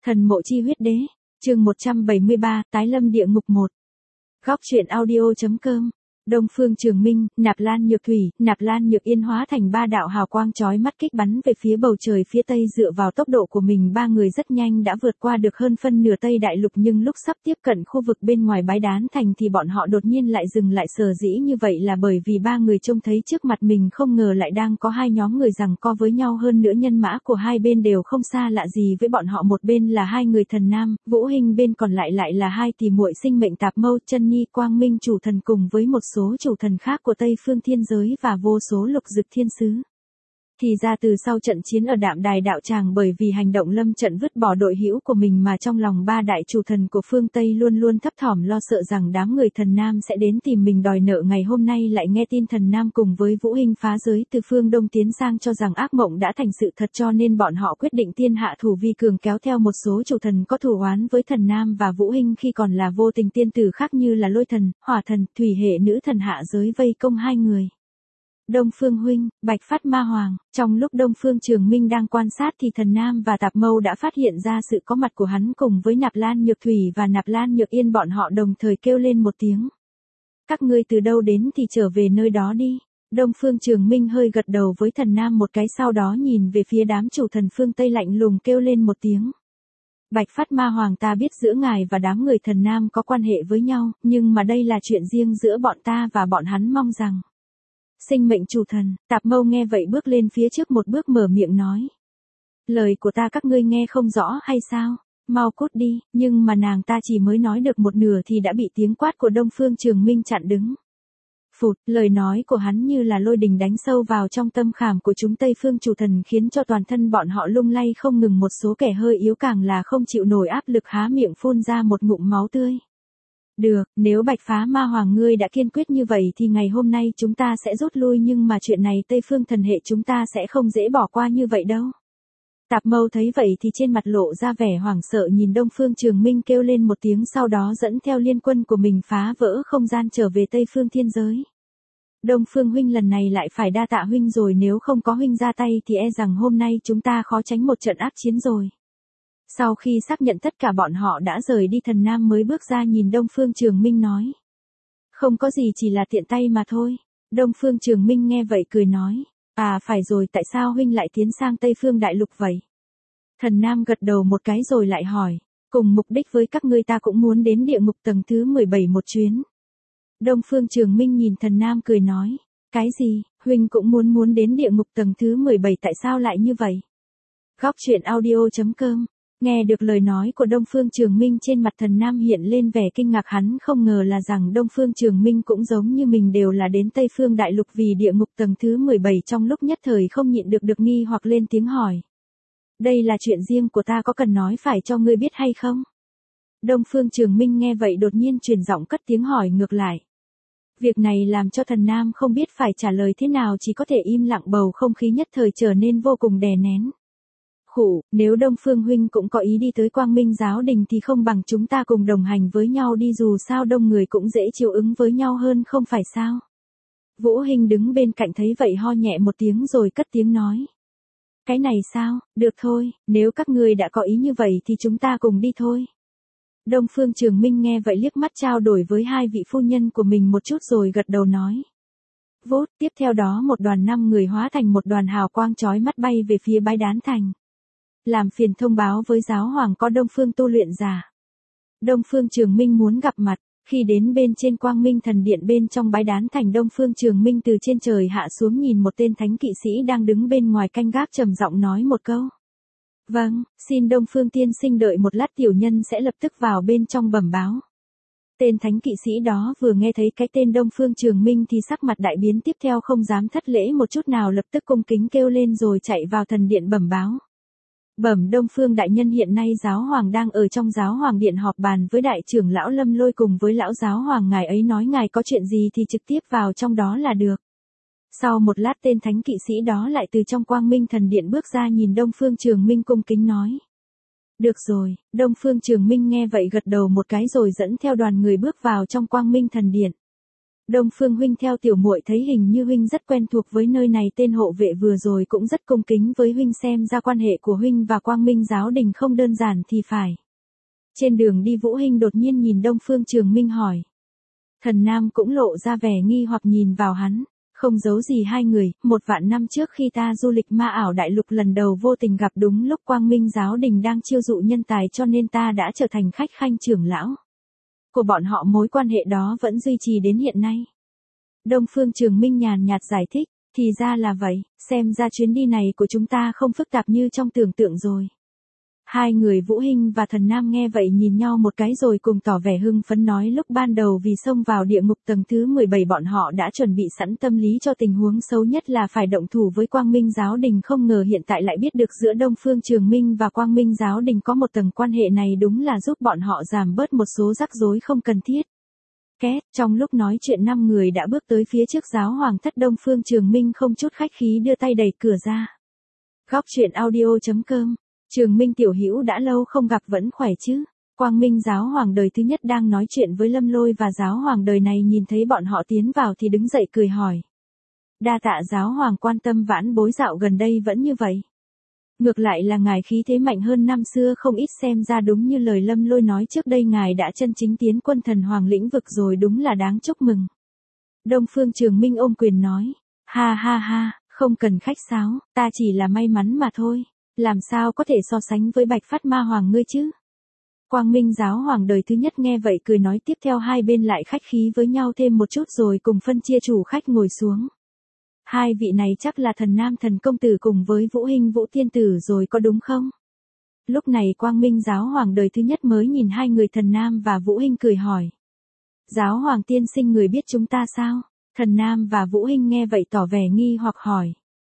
Thần mộ chi huyết đế, chương 173, tái lâm địa ngục 1. Góc truyện audio.com. Đông Phương Trường Minh, Nạp Lan Nhược Thủy, Nạp Lan Nhược Yên hóa thành ba đạo hào quang chói mắt kích bắn về phía bầu trời phía tây, dựa vào tốc độ của mình ba người rất nhanh đã vượt qua được hơn phân nửa Tây Đại Lục, nhưng lúc sắp tiếp cận khu vực bên ngoài Bái Đán Thành thì bọn họ đột nhiên lại dừng lại. Sở dĩ như vậy là bởi vì ba người trông thấy trước mặt mình không ngờ lại đang có hai nhóm người giằng co với nhau, hơn nữa nhân mã của hai bên đều không xa lạ gì với bọn họ. Một bên là hai người thần nam, Vũ Hinh, bên còn lại là hai tỷ muội sinh mệnh Tạp Mâu, Chân Nhi, Quang Minh chủ thần cùng với một số chủ thần khác của Tây Phương Thiên Giới và vô số lục dực thiên sứ. Thì ra từ sau trận chiến ở Đạm Đài đạo tràng, bởi vì hành động lâm trận vứt bỏ đội hữu của mình mà trong lòng ba đại chủ thần của phương Tây luôn luôn thấp thỏm lo sợ rằng đám người thần nam sẽ đến tìm mình đòi nợ. Ngày hôm nay lại nghe tin thần nam cùng với Vũ Hinh phá giới từ phương Đông tiến sang, cho rằng ác mộng đã thành sự thật, cho nên bọn họ quyết định tiên hạ thủ vi cường, kéo theo một số chủ thần có thù oán với thần nam và Vũ Hinh khi còn là vô tình tiên tử khác như là lôi thần, hỏa thần, thủy hệ nữ thần hạ giới vây công hai người. Đông Phương huynh, Bạch Phát Ma Hoàng. Trong lúc Đông Phương Trường Minh đang quan sát thì thần nam và Tạp Mâu đã phát hiện ra sự có mặt của hắn cùng với Nạp Lan Nhược Thủy và Nạp Lan Nhược Yên. Bọn họ đồng thời kêu lên một tiếng. Các ngươi từ đâu đến thì trở về nơi đó đi. Đông Phương Trường Minh hơi gật đầu với thần nam một cái, sau đó nhìn về phía đám chủ thần phương Tây lạnh lùng kêu lên một tiếng. Bạch Phát Ma Hoàng, ta biết giữa ngài và đám người thần nam có quan hệ với nhau, nhưng mà đây là chuyện riêng giữa bọn ta và bọn hắn, mong rằng. Sinh mệnh chủ thần, Tạp Mâu nghe vậy bước lên phía trước một bước, mở miệng nói. Lời của ta các ngươi nghe không rõ hay sao? Mau cút đi. Nhưng mà nàng ta chỉ mới nói được một nửa thì đã bị tiếng quát của Đông Phương Trường Minh chặn đứng. Phụt, lời nói của hắn như là lôi đình đánh sâu vào trong tâm khảm của chúng Tây Phương chủ thần, khiến cho toàn thân bọn họ lung lay không ngừng. Một số kẻ hơi yếu càng là không chịu nổi áp lực, há miệng phun ra một ngụm máu tươi. Được, nếu Bạch Phá Ma Hoàng ngươi đã kiên quyết như vậy thì ngày hôm nay chúng ta sẽ rút lui, nhưng mà chuyện này Tây Phương thần hệ chúng ta sẽ không dễ bỏ qua như vậy đâu. Tạp Mâu thấy vậy thì trên mặt lộ ra vẻ hoảng sợ, nhìn Đông Phương Trường Minh kêu lên một tiếng, sau đó dẫn theo liên quân của mình phá vỡ không gian trở về Tây Phương Thiên Giới. Đông Phương huynh, lần này lại phải đa tạ huynh rồi, nếu không có huynh ra tay thì e rằng hôm nay chúng ta khó tránh một trận ác chiến rồi. Sau khi xác nhận tất cả bọn họ đã rời đi, thần nam mới bước ra nhìn Đông Phương Trường Minh nói. Không có gì, chỉ là tiện tay mà thôi. Đông Phương Trường Minh nghe vậy cười nói. À phải rồi, tại sao huynh lại tiến sang Tây Phương Đại Lục vậy? Thần nam gật đầu một cái rồi lại hỏi. Cùng mục đích với các ngươi, ta cũng muốn đến địa ngục tầng thứ 17 một chuyến. Đông Phương Trường Minh nhìn thần nam cười nói. Cái gì, huynh cũng muốn đến địa ngục tầng thứ 17, tại sao lại như vậy? Góc truyện audio.com. Nghe được lời nói của Đông Phương Trường Minh, trên mặt thần nam hiện lên vẻ kinh ngạc, hắn không ngờ là rằng Đông Phương Trường Minh cũng giống như mình đều là đến Tây Phương Đại Lục vì địa ngục tầng thứ 17, trong lúc nhất thời không nhịn được nghi hoặc lên tiếng hỏi. Đây là chuyện riêng của ta, có cần nói phải cho ngươi biết hay không? Đông Phương Trường Minh nghe vậy đột nhiên chuyển giọng cất tiếng hỏi ngược lại. Việc này làm cho thần nam không biết phải trả lời thế nào, chỉ có thể im lặng, bầu không khí nhất thời trở nên vô cùng đè nén. Khủ, nếu Đông Phương huynh cũng có ý đi tới Quang Minh giáo đình thì không bằng chúng ta cùng đồng hành với nhau đi, dù sao đông người cũng dễ chiều ứng với nhau hơn, không phải sao? Vũ Hinh đứng bên cạnh thấy vậy ho nhẹ một tiếng rồi cất tiếng nói. Cái này sao, được thôi, nếu các ngươi đã có ý như vậy thì chúng ta cùng đi thôi. Đông Phương Trường Minh nghe vậy liếc mắt trao đổi với hai vị phu nhân của mình một chút rồi gật đầu nói. Vốt, tiếp theo đó một đoàn 5 người hóa thành một đoàn hào quang chói mắt bay về phía Bái Đán Thành. Làm phiền thông báo với giáo hoàng có Đông Phương tu luyện giả. Đông Phương Trường Minh muốn gặp mặt. Khi đến bên trên Quang Minh thần điện bên trong Bái Đán Thành, Đông Phương Trường Minh từ trên trời hạ xuống, nhìn một tên thánh kỵ sĩ đang đứng bên ngoài canh gác, trầm giọng nói một câu. Vâng, xin Đông Phương tiên sinh đợi một lát, tiểu nhân sẽ lập tức vào bên trong bẩm báo. Tên thánh kỵ sĩ đó vừa nghe thấy cái tên Đông Phương Trường Minh thì sắc mặt đại biến, tiếp theo không dám thất lễ một chút nào, lập tức cung kính kêu lên rồi chạy vào thần điện bẩm báo. Bẩm Đông Phương đại nhân, hiện nay giáo hoàng đang ở trong giáo hoàng điện họp bàn với đại trưởng lão Lâm Lôi cùng với lão giáo hoàng, ngài ấy nói ngài có chuyện gì thì trực tiếp vào trong đó là được. Sau một lát tên thánh kỵ sĩ đó lại từ trong Quang Minh thần điện bước ra, nhìn Đông Phương Trường Minh cung kính nói. Được rồi, Đông Phương Trường Minh nghe vậy gật đầu một cái rồi dẫn theo đoàn người bước vào trong Quang Minh thần điện. Đông Phương huynh theo tiểu muội thấy hình như huynh rất quen thuộc với nơi này, tên hộ vệ vừa rồi cũng rất cung kính với huynh, xem ra quan hệ của huynh và Quang Minh giáo đình không đơn giản thì phải. Trên đường đi Vũ Hinh đột nhiên nhìn Đông Phương Trường Minh hỏi. Thần Nam cũng lộ ra vẻ nghi hoặc nhìn vào hắn, không giấu gì hai người, 1.000 năm trước khi ta du lịch ma ảo đại lục lần đầu vô tình gặp đúng lúc Quang Minh giáo đình đang chiêu dụ nhân tài, cho nên ta đã trở thành khách khanh trưởng lão của bọn họ, mối quan hệ đó vẫn duy trì đến hiện nay. Đông Phương Trường Minh nhàn nhạt giải thích, thì ra là vậy, xem ra chuyến đi này của chúng ta không phức tạp như trong tưởng tượng rồi. Hai người Vũ Hinh và Thần Nam nghe vậy nhìn nhau một cái rồi cùng tỏ vẻ hưng phấn nói lúc ban đầu vì xông vào địa ngục tầng thứ 17 bọn họ đã chuẩn bị sẵn tâm lý cho tình huống xấu nhất là phải động thủ với Quang Minh giáo đình, không ngờ hiện tại lại biết được giữa Đông Phương Trường Minh và Quang Minh giáo đình có một tầng quan hệ này, đúng là giúp bọn họ giảm bớt một số rắc rối không cần thiết. Trong lúc nói chuyện 5 người đã bước tới phía trước giáo hoàng thất. Đông Phương Trường Minh không chút khách khí đưa tay đẩy cửa ra. Góc truyện audio.com. Trường Minh tiểu hữu đã lâu không gặp, vẫn khỏe chứ? Quang Minh giáo hoàng đời thứ nhất đang nói chuyện với Lâm Lôi và giáo hoàng đời này nhìn thấy bọn họ tiến vào thì đứng dậy cười hỏi. Đa tạ giáo hoàng quan tâm, vãn bối dạo gần đây vẫn như vậy. Ngược lại là ngài khí thế mạnh hơn năm xưa không ít, xem ra đúng như lời Lâm Lôi nói trước đây, ngài đã chân chính tiến quân thần hoàng lĩnh vực rồi, đúng là đáng chúc mừng. Đông Phương Trường Minh ôm quyền nói. Ha ha ha, không cần khách sáo, ta chỉ là may mắn mà thôi. Làm sao có thể so sánh với Bạch Phát Ma Hoàng ngươi chứ? Quang Minh giáo hoàng đời thứ nhất nghe vậy cười nói, tiếp theo hai bên lại khách khí với nhau thêm một chút rồi cùng phân chia chủ khách ngồi xuống. Hai vị này chắc là Thần Nam Thần Công Tử cùng với Vũ Hinh Vũ Tiên Tử rồi có đúng không? Lúc này Quang Minh giáo hoàng đời thứ nhất mới nhìn hai người Thần Nam và Vũ Hinh cười hỏi. Giáo hoàng tiên sinh, người biết chúng ta sao? Thần Nam và Vũ Hinh nghe vậy tỏ vẻ nghi hoặc hỏi.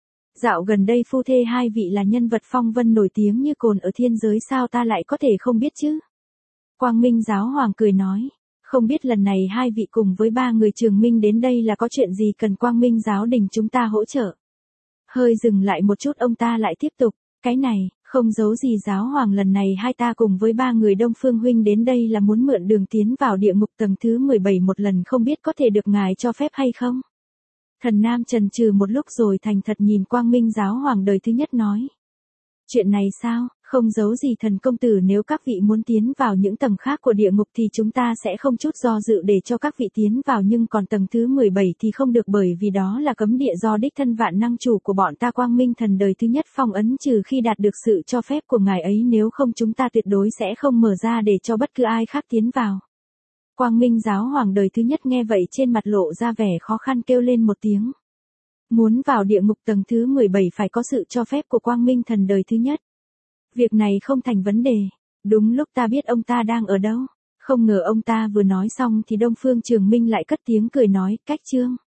Dạo gần đây phu thê hai vị là nhân vật phong vân nổi tiếng như cồn ở thiên giới, sao ta lại có thể không biết chứ? Quang Minh giáo hoàng cười nói. Không biết lần này hai vị cùng với ba người Trường Minh đến đây là có chuyện gì cần Quang Minh giáo đình chúng ta hỗ trợ? Hơi dừng lại một chút ông ta lại tiếp tục. Cái này, không giấu gì giáo hoàng, lần này hai ta cùng với ba người Đông Phương huynh đến đây là muốn mượn đường tiến vào địa ngục tầng thứ 17 một lần, không biết có thể được ngài cho phép hay không? Thần Nam chần chừ một lúc rồi thành thật nhìn Quang Minh giáo hoàng đời thứ nhất nói. Chuyện này sao, không giấu gì thần công tử, nếu các vị muốn tiến vào những tầng khác của địa ngục thì chúng ta sẽ không chút do dự để cho các vị tiến vào, nhưng còn tầng thứ 17 thì không được, bởi vì đó là cấm địa do đích thân vạn năng chủ của bọn ta Quang Minh thần đời thứ nhất phong ấn, trừ khi đạt được sự cho phép của ngài ấy, nếu không chúng ta tuyệt đối sẽ không mở ra để cho bất cứ ai khác tiến vào. Quang Minh giáo hoàng đời thứ nhất nghe vậy trên mặt lộ ra vẻ khó khăn, kêu lên một tiếng. Muốn vào địa ngục tầng thứ 17 phải có sự cho phép của Quang Minh thần đời thứ nhất. Việc này không thành vấn đề. Đúng lúc ta biết ông ta đang ở đâu. Không ngờ ông ta vừa nói xong thì Đông Phương Trường Minh lại cất tiếng cười nói, cách chương.